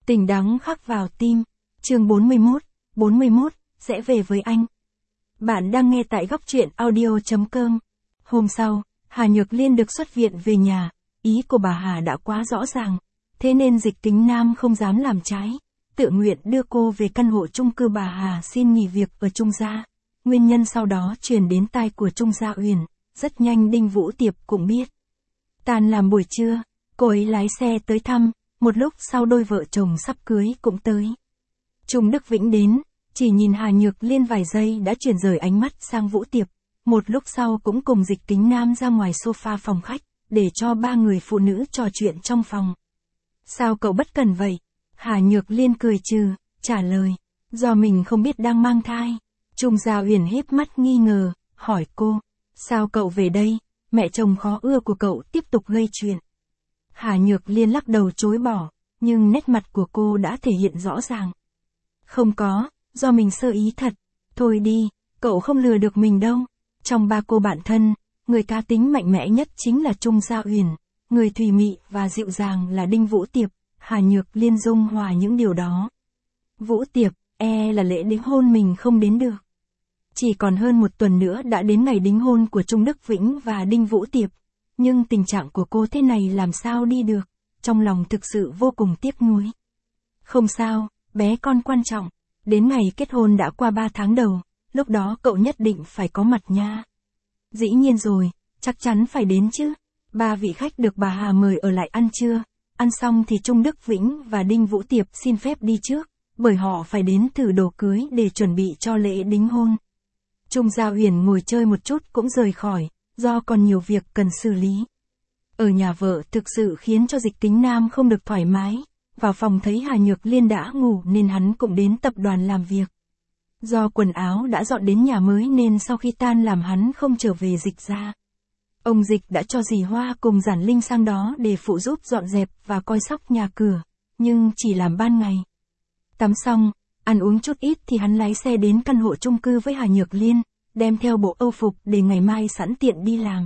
Tình đắng khắc vào tim. Chương 41, sẽ về với anh. Bạn đang nghe tại góc truyện audio.com. Hôm sau, Hà Nhược Liên được xuất viện về nhà, ý của bà Hà đã quá rõ ràng, thế nên Dịch Kính Nam không dám làm trái, tự nguyện đưa cô về căn hộ chung cư bà Hà xin nghỉ việc ở Trung Gia. Nguyên nhân sau đó truyền đến tai của Trung Gia Uyển, rất nhanh Đinh Vũ Tiệp cũng biết. Tan làm buổi trưa, cô ấy lái xe tới thăm, một lúc sau đôi vợ chồng sắp cưới cũng tới. Trung Đức Vĩnh đến, chỉ nhìn Hà Nhược Liên vài giây đã chuyển rời ánh mắt sang Vũ Tiệp, một lúc sau cũng cùng Dịch Kính Nam ra ngoài sofa phòng khách, để cho ba người phụ nữ trò chuyện trong phòng. Sao cậu bất cần vậy? Hà Nhược Liên cười trừ, trả lời, do mình không biết đang mang thai. Trung Gia Uyển híp mắt nghi ngờ, hỏi cô, sao cậu về đây, mẹ chồng khó ưa của cậu tiếp tục gây chuyện. Hà Nhược Liên lắc đầu chối bỏ, nhưng nét mặt của cô đã thể hiện rõ ràng. Không có, do mình sơ ý thật. Thôi đi, cậu không lừa được mình đâu. Trong ba cô bạn thân, người cá tính mạnh mẽ nhất chính là Trung Gia Uyển, người thùy mị và dịu dàng là Đinh Vũ Tiệp. Hà Nhược Liên dung hòa những điều đó. Vũ Tiệp, là lễ đính hôn mình không đến được. Chỉ còn hơn một tuần nữa đã đến ngày đính hôn của Trung Đức Vĩnh và Đinh Vũ Tiệp. Nhưng tình trạng của cô thế này làm sao đi được, trong lòng thực sự vô cùng tiếc nuối. Không sao, bé con quan trọng, đến ngày kết hôn đã qua 3 tháng đầu, lúc đó cậu nhất định phải có mặt nha. Dĩ nhiên rồi, chắc chắn phải đến chứ. 3 vị khách được bà Hà mời ở lại ăn trưa, ăn xong thì Trung Đức Vĩnh và Đinh Vũ Tiệp xin phép đi trước, bởi họ phải đến thử đồ cưới để chuẩn bị cho lễ đính hôn. Trung Gia Uyển ngồi chơi một chút cũng rời khỏi, do còn nhiều việc cần xử lý. Ở nhà vợ thực sự khiến cho Dịch Kính Nam không được thoải mái, vào phòng thấy Hà Nhược Liên đã ngủ nên hắn cũng đến tập đoàn làm việc. Do quần áo đã dọn đến nhà mới nên sau khi tan làm hắn không trở về Dịch gia. Ông Dịch đã cho dì Hoa cùng Giản Linh sang đó để phụ giúp dọn dẹp và coi sóc nhà cửa, nhưng chỉ làm ban ngày. Tắm xong, ăn uống chút ít thì hắn lái xe đến căn hộ chung cư với Hà Nhược Liên, đem theo bộ âu phục để ngày mai sẵn tiện đi làm.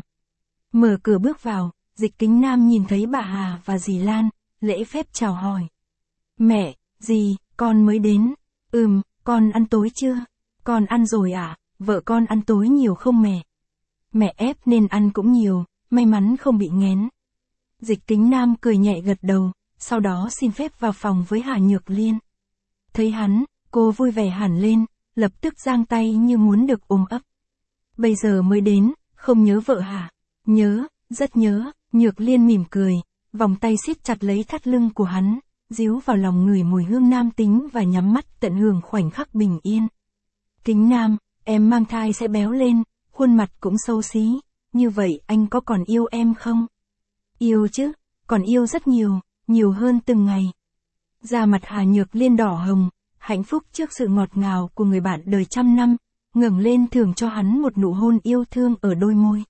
Mở cửa bước vào, Dịch Kính Nam nhìn thấy bà Hà và dì Lan, lễ phép chào hỏi. Mẹ, dì, con mới đến. Con ăn tối chưa? Con ăn rồi ạ, vợ con ăn tối nhiều không mẹ? Mẹ ép nên ăn cũng nhiều, may mắn không bị nghén. Dịch Kính Nam cười nhẹ gật đầu, sau đó xin phép vào phòng với Hà Nhược Liên. Thấy hắn, cô vui vẻ hẳn lên, lập tức giang tay như muốn được ôm ấp. Bây giờ mới đến, không nhớ vợ hả? Nhớ, rất nhớ. Nhược Liên mỉm cười, vòng tay siết chặt lấy thắt lưng của hắn, díu vào lòng người mùi hương nam tính và nhắm mắt tận hưởng khoảnh khắc bình yên. Kính Nam, em mang thai sẽ béo lên, khuôn mặt cũng xấu xí, như vậy anh có còn yêu em không? Yêu chứ, còn yêu rất nhiều, nhiều hơn từng ngày. Da mặt Hà Nhược Liên đỏ hồng, hạnh phúc trước sự ngọt ngào của người bạn đời trăm năm, ngẩng lên thưởng cho hắn một nụ hôn yêu thương ở đôi môi.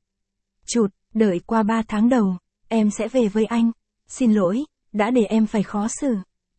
Đợi qua 3 tháng đầu, em sẽ về với anh. Xin lỗi, đã để em phải khó xử.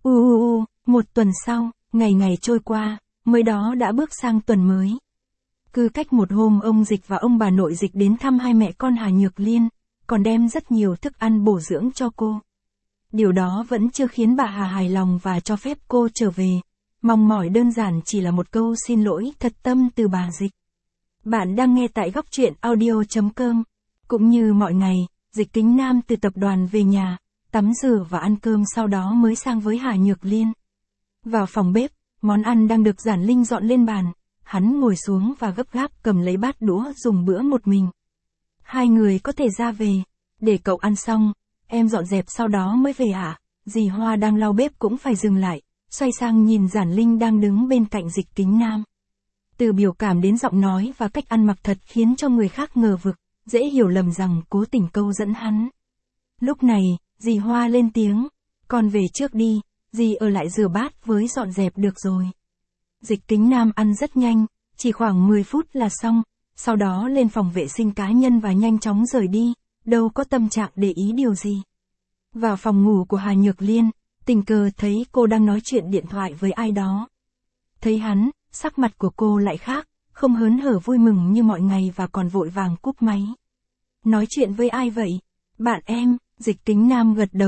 Một tuần sau, ngày trôi qua, mới đó đã bước sang tuần mới. Cứ cách một hôm ông Dịch và ông bà nội Dịch đến thăm hai mẹ con Hà Nhược Liên, còn đem rất nhiều thức ăn bổ dưỡng cho cô. Điều đó vẫn chưa khiến bà Hà hài lòng và cho phép cô trở về. Mong mỏi đơn giản chỉ là một câu xin lỗi thật tâm từ bà Dịch. Bạn đang nghe tại góc truyện audio.com. Cũng như mọi ngày, Dịch Kính Nam từ tập đoàn về nhà, tắm rửa và ăn cơm sau đó mới sang với Hà Nhược Liên. Vào phòng bếp, món ăn đang được Giản Linh dọn lên bàn, hắn ngồi xuống và gấp gáp cầm lấy bát đũa dùng bữa một mình. Hai người có thể ra về, để cậu ăn xong, em dọn dẹp sau đó mới về ạ. Dì Hoa đang lau bếp cũng phải dừng lại, xoay sang nhìn Giản Linh đang đứng bên cạnh Dịch Kính Nam. Từ biểu cảm đến giọng nói và cách ăn mặc thật khiến cho người khác ngờ vực, dễ hiểu lầm rằng cố tình câu dẫn hắn. Lúc này, dì Hoa lên tiếng, con về trước đi, dì ở lại rửa bát với dọn dẹp được rồi. Dịch Kính Nam ăn rất nhanh, chỉ khoảng 10 phút là xong, sau đó lên phòng vệ sinh cá nhân và nhanh chóng rời đi, đâu có tâm trạng để ý điều gì. Vào phòng ngủ của Hà Nhược Liên, tình cờ thấy cô đang nói chuyện điện thoại với ai đó. Thấy hắn, sắc mặt của cô lại khác, không hớn hở vui mừng như mọi ngày và còn vội vàng cúp máy. Nói chuyện với ai vậy? Bạn em, Dịch Kính Nam gật đầu,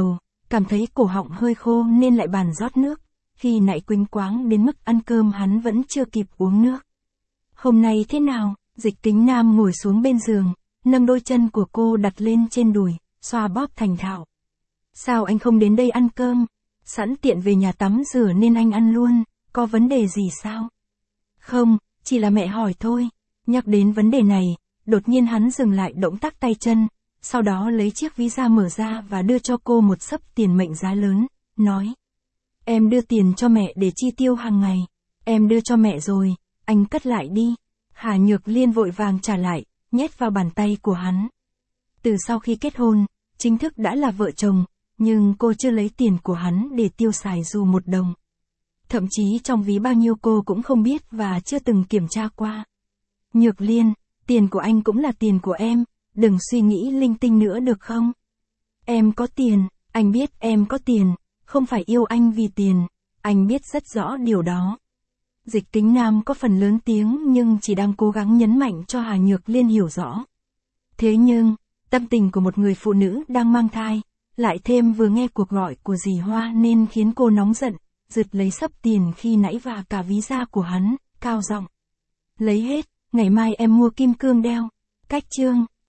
cảm thấy cổ họng hơi khô nên lại bàn rót nước, khi nãy quỳnh quáng đến mức ăn cơm hắn vẫn chưa kịp uống nước. Hôm nay thế nào? Dịch Kính Nam ngồi xuống bên giường, nâng đôi chân của cô đặt lên trên đùi, xoa bóp thành thạo. Sao anh không đến đây ăn cơm? Sẵn tiện về nhà tắm rửa nên anh ăn luôn, có vấn đề gì sao? Không, chỉ là mẹ hỏi thôi. Nhắc đến vấn đề này, đột nhiên hắn dừng lại động tác tay chân, sau đó lấy chiếc ví da mở ra và đưa cho cô một xấp tiền mệnh giá lớn, nói. Em đưa tiền cho mẹ để chi tiêu hàng ngày. Em đưa cho mẹ rồi, anh cất lại đi. Hà Nhược Liên vội vàng trả lại, nhét vào bàn tay của hắn. Từ sau khi kết hôn, chính thức đã là vợ chồng, nhưng cô chưa lấy tiền của hắn để tiêu xài dù một đồng. Thậm chí trong ví bao nhiêu cô cũng không biết và chưa từng kiểm tra qua. Nhược Liên, tiền của anh cũng là tiền của em, đừng suy nghĩ linh tinh nữa được không? Em có tiền, anh biết em có tiền, không phải yêu anh vì tiền, anh biết rất rõ điều đó. Dịch Kính Nam có phần lớn tiếng nhưng chỉ đang cố gắng nhấn mạnh cho Hà Nhược Liên hiểu rõ. Thế nhưng, tâm tình của một người phụ nữ đang mang thai, lại thêm vừa nghe cuộc gọi của dì Hoa nên khiến cô nóng giận, giật lấy xấp tiền khi nãy và cả ví da của hắn, cao giọng. Lấy hết, ngày mai em mua kim cương đeo. Cách chương.